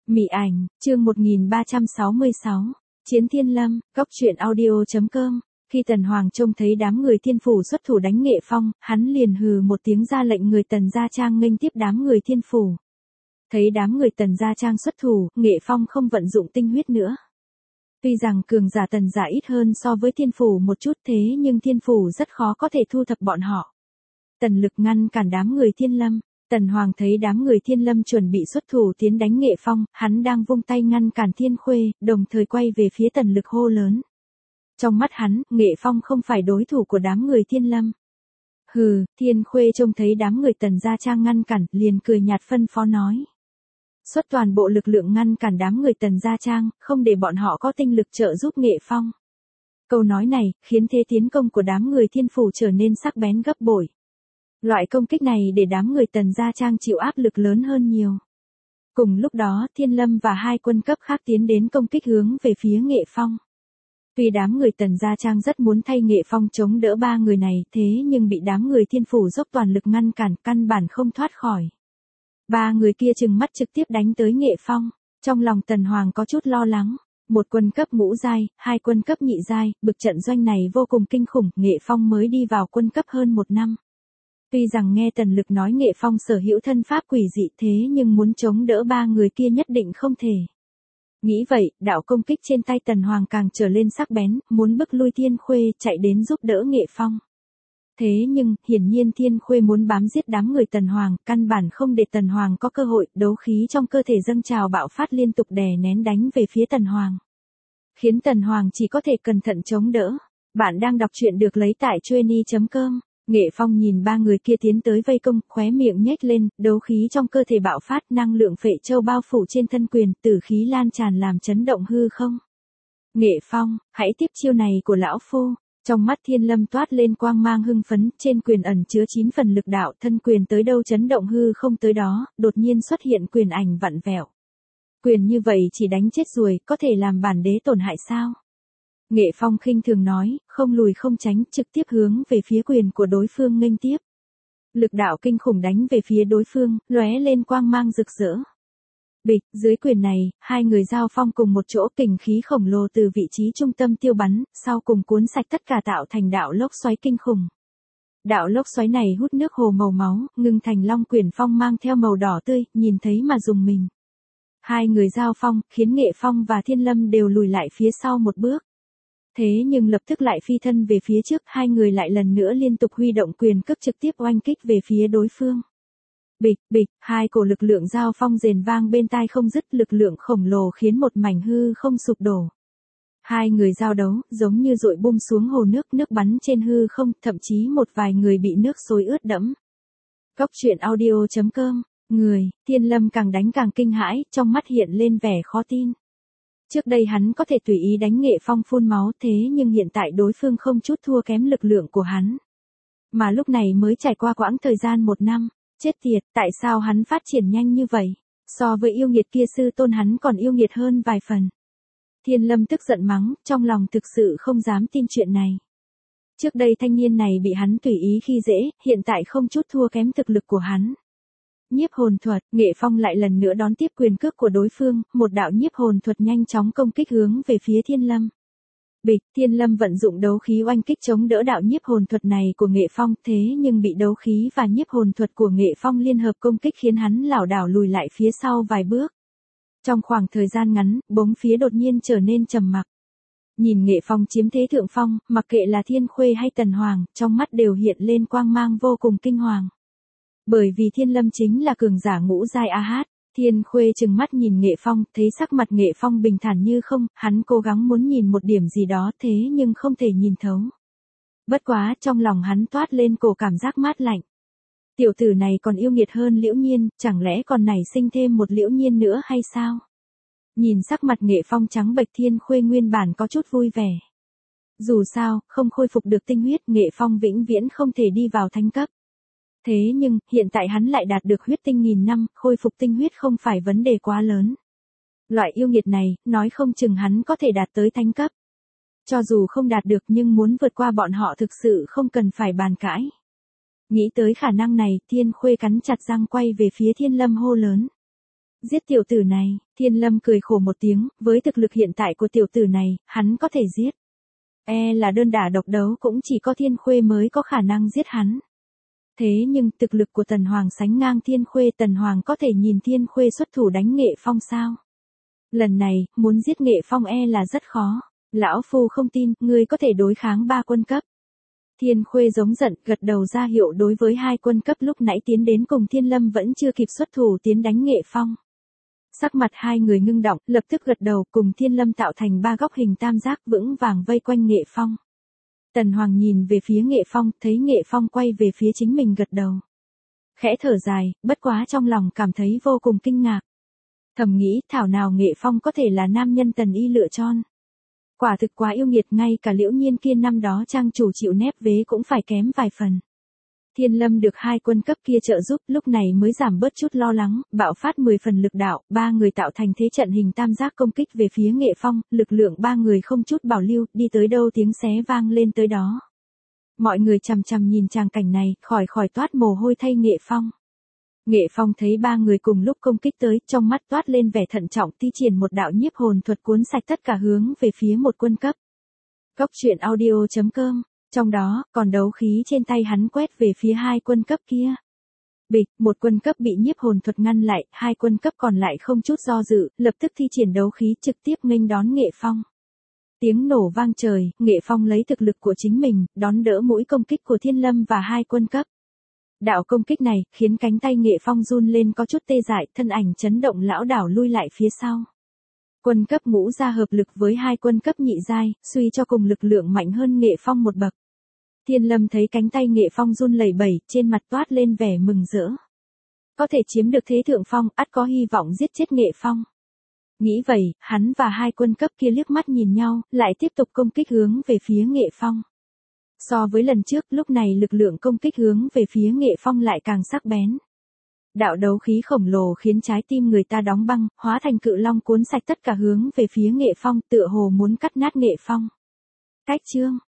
Mị ảnh, chương 1366, Chiến Thiên Lâm, Cóc truyện audio.com. Khi Tần Hoàng trông thấy đám người Thiên Phủ xuất thủ đánh Nghệ Phong, hắn liền hừ một tiếng ra lệnh người Tần gia trang nghênh tiếp đám người Thiên Phủ. Thấy đám người Tần gia trang xuất thủ, Nghệ Phong không vận dụng tinh huyết nữa. Tuy rằng cường giả Tần gia ít hơn so với Thiên Phủ một chút thế nhưng Thiên Phủ rất khó có thể thu thập bọn họ. Tần Lực ngăn cản đám người Thiên Lâm. Tần Hoàng thấy đám người Thiên Lâm chuẩn bị xuất thủ tiến đánh Nghệ Phong, hắn đang vung tay ngăn cản Thiên Khuê, đồng thời quay về phía Tần Lực hô lớn. Trong mắt hắn, Nghệ Phong không phải đối thủ của đám người Thiên Lâm. Hừ, Thiên Khuê trông thấy đám người Tần gia trang ngăn cản, liền cười nhạt phân phó nói. Xuất toàn bộ lực lượng ngăn cản đám người Tần gia trang, không để bọn họ có tinh lực trợ giúp Nghệ Phong. Câu nói này, khiến thế tiến công của đám người Thiên Phủ trở nên sắc bén gấp bội. Loại công kích này để đám người Tần gia trang chịu áp lực lớn hơn nhiều. Cùng lúc đó, Thiên Lâm và hai quân cấp khác tiến đến công kích hướng về phía Nghệ Phong. Tuy đám người Tần gia trang rất muốn thay Nghệ Phong chống đỡ ba người này, thế nhưng bị đám người Thiên Phủ dốc toàn lực ngăn cản, căn bản không thoát khỏi. Ba người kia trừng mắt trực tiếp đánh tới Nghệ Phong. Trong lòng Tần Hoàng có chút lo lắng. Một quân cấp ngũ giai, hai quân cấp nhị giai, bực trận doanh này vô cùng kinh khủng, Nghệ Phong mới đi vào quân cấp hơn một năm. Tuy rằng nghe Tần Lực nói Nghệ Phong sở hữu thân pháp quỷ dị thế nhưng muốn chống đỡ ba người kia nhất định không thể. Nghĩ vậy, đạo công kích trên tay Tần Hoàng càng trở lên sắc bén, muốn bức lui Thiên Khuê chạy đến giúp đỡ Nghệ Phong. Thế nhưng, hiển nhiên Thiên Khuê muốn bám giết đám người Tần Hoàng, căn bản không để Tần Hoàng có cơ hội, đấu khí trong cơ thể dâng trào bạo phát liên tục đè nén đánh về phía Tần Hoàng. Khiến Tần Hoàng chỉ có thể cẩn thận chống đỡ. Bạn đang đọc truyện được lấy tại Chueny.com. Nghệ Phong nhìn ba người kia tiến tới vây công, khóe miệng nhếch lên, đấu khí trong cơ thể bạo phát, năng lượng phệ châu bao phủ trên thân quyền, tử khí lan tràn làm chấn động hư không. Nghệ Phong, hãy tiếp chiêu này của lão phu. Trong mắt Thiên Lâm toát lên quang mang hưng phấn, trên quyền ẩn chứa 9 phần lực đạo, thân quyền tới đâu chấn động hư không tới đó, đột nhiên xuất hiện quyền ảnh vặn vẹo. Quyền như vậy chỉ đánh chết ruồi, có thể làm bản đế tổn hại sao? Nghệ Phong khinh thường nói, không lùi không tránh, trực tiếp hướng về phía quyền của đối phương nghênh tiếp. Lực đạo kinh khủng đánh về phía đối phương, lóe lên quang mang rực rỡ. Bịch, dưới quyền này, hai người giao phong cùng một chỗ, kình khí khổng lồ từ vị trí trung tâm tiêu bắn, sau cùng cuốn sạch tất cả tạo thành đạo lốc xoáy kinh khủng. Đạo lốc xoáy này hút nước hồ màu máu, ngưng thành long quyển phong mang theo màu đỏ tươi, nhìn thấy mà rùng mình. Hai người giao phong, khiến Nghệ Phong và Thiên Lâm đều lùi lại phía sau một bước. Thế nhưng lập tức lại phi thân về phía trước, hai người lại lần nữa liên tục huy động quyền cước trực tiếp oanh kích về phía đối phương. Bịch, bịch, hai cổ lực lượng giao phong rền vang bên tai không dứt, lực lượng khổng lồ khiến một mảnh hư không sụp đổ. Hai người giao đấu, giống như dội bung xuống hồ nước, nước bắn trên hư không, thậm chí một vài người bị nước xối ướt đẫm. Cóc truyện audio.com, Thiên Lâm càng đánh càng kinh hãi, trong mắt hiện lên vẻ khó tin. Trước đây hắn có thể tùy ý đánh Nghệ Phong phun máu thế nhưng hiện tại đối phương không chút thua kém lực lượng của hắn. Mà lúc này mới trải qua quãng thời gian một năm, chết tiệt, tại sao hắn phát triển nhanh như vậy? So với yêu nghiệt kia sư tôn hắn còn yêu nghiệt hơn vài phần. Thiên Lâm tức giận mắng, trong lòng thực sự không dám tin chuyện này. Trước đây thanh niên này bị hắn tùy ý khi dễ, hiện tại không chút thua kém thực lực của hắn. Nhiếp hồn thuật, Nghệ Phong lại lần nữa đón tiếp quyền cước của đối phương, một đạo nhiếp hồn thuật nhanh chóng công kích hướng về phía Thiên Lâm. Bịch, Thiên Lâm vận dụng đấu khí oanh kích chống đỡ đạo nhiếp hồn thuật này của Nghệ Phong, thế nhưng bị đấu khí và nhiếp hồn thuật của Nghệ Phong liên hợp công kích khiến hắn lảo đảo lùi lại phía sau vài bước. Trong khoảng thời gian ngắn, bốn phía đột nhiên trở nên trầm mặc. Nhìn Nghệ Phong chiếm thế thượng phong, mặc kệ là Thiên Khuê hay Tần Hoàng, trong mắt đều hiện lên quang mang vô cùng kinh hoàng. Bởi vì Thiên Lâm chính là cường giả ngũ giai AH, Thiên Khuê trừng mắt nhìn Nghệ Phong, thấy sắc mặt Nghệ Phong bình thản như không, hắn cố gắng muốn nhìn một điểm gì đó thế nhưng không thể nhìn thấu. Bất quá, trong lòng hắn toát lên cổ cảm giác mát lạnh. Tiểu tử này còn yêu nghiệt hơn Liễu Nhiên, chẳng lẽ còn nảy sinh thêm một Liễu Nhiên nữa hay sao? Nhìn sắc mặt Nghệ Phong trắng bệch, Thiên Khuê nguyên bản có chút vui vẻ. Dù sao, không khôi phục được tinh huyết, Nghệ Phong vĩnh viễn không thể đi vào thánh cấp. Thế nhưng, hiện tại hắn lại đạt được huyết tinh nghìn năm, khôi phục tinh huyết không phải vấn đề quá lớn. Loại yêu nghiệt này, nói không chừng hắn có thể đạt tới thánh cấp. Cho dù không đạt được nhưng muốn vượt qua bọn họ thực sự không cần phải bàn cãi. Nghĩ tới khả năng này, Thiên Khuê cắn chặt răng quay về phía Thiên Lâm hô lớn. Giết tiểu tử này, Thiên Lâm cười khổ một tiếng, với thực lực hiện tại của tiểu tử này, hắn có thể giết. Là đơn đả độc đấu cũng chỉ có Thiên Khuê mới có khả năng giết hắn. Thế nhưng thực lực của Tần Hoàng sánh ngang Thiên Khuê, Tần Hoàng có thể nhìn Thiên Khuê xuất thủ đánh Nghệ Phong sao? Lần này, muốn giết Nghệ Phong là rất khó. Lão Phu không tin, ngươi có thể đối kháng 3 quân cấp. Thiên Khuê giống giận, gật đầu ra hiệu đối với 2 quân cấp lúc nãy tiến đến cùng Thiên Lâm vẫn chưa kịp xuất thủ tiến đánh Nghệ Phong. Sắc mặt 2 người ngưng động, lập tức gật đầu cùng Thiên Lâm tạo thành 3 góc hình tam giác vững vàng vây quanh Nghệ Phong. Tần Hoàng nhìn về phía Nghệ Phong, thấy Nghệ Phong quay về phía chính mình gật đầu. Khẽ thở dài, bất quá trong lòng cảm thấy vô cùng kinh ngạc. Thầm nghĩ, thảo nào Nghệ Phong có thể là nam nhân Tần Y lựa chọn. Quả thực quá yêu nghiệt, ngay cả Liễu Nhiên Kiên năm đó trang chủ chịu nép vế cũng phải kém vài phần. Thiên Lâm được 2 quân cấp kia trợ giúp, lúc này mới giảm bớt chút lo lắng, bạo phát 10 phần lực đạo, 3 người tạo thành thế trận hình tam giác công kích về phía Nghệ Phong, lực lượng 3 người không chút bảo lưu, đi tới đâu tiếng xé vang lên tới đó. Mọi người chằm chằm nhìn tràng cảnh này, khỏi toát mồ hôi thay Nghệ Phong. Nghệ Phong thấy 3 người cùng lúc công kích tới, trong mắt toát lên vẻ thận trọng, thi triển một đạo nhiếp hồn thuật cuốn sạch tất cả hướng về phía một quân cấp. Cốc truyện audio.com, trong đó, còn đấu khí trên tay hắn quét về phía 2 quân cấp kia. Bịch, một quân cấp bị nhiếp hồn thuật ngăn lại, 2 quân cấp còn lại không chút do dự, lập tức thi triển đấu khí trực tiếp nghênh đón Nghệ Phong. Tiếng nổ vang trời, Nghệ Phong lấy thực lực của chính mình, đón đỡ mũi công kích của Thiên Lâm và 2 quân cấp. Đạo công kích này, khiến cánh tay Nghệ Phong run lên có chút tê dại, thân ảnh chấn động lảo đảo lui lại phía sau. Quân cấp ngũ gia hợp lực với 2 quân cấp nhị giai, suy cho cùng lực lượng mạnh hơn Nghệ Phong một bậc. Thiên Lâm thấy cánh tay Nghệ Phong run lẩy bẩy, trên mặt toát lên vẻ mừng rỡ. Có thể chiếm được thế thượng phong, ắt có hy vọng giết chết Nghệ Phong. Nghĩ vậy, hắn và 2 quân cấp kia liếc mắt nhìn nhau, lại tiếp tục công kích hướng về phía Nghệ Phong. So với lần trước, lúc này lực lượng công kích hướng về phía Nghệ Phong lại càng sắc bén. Đạo đấu khí khổng lồ khiến trái tim người ta đóng băng, hóa thành cự long cuốn sạch tất cả hướng về phía Nghệ Phong, tựa hồ muốn cắt nát Nghệ Phong. Cách chương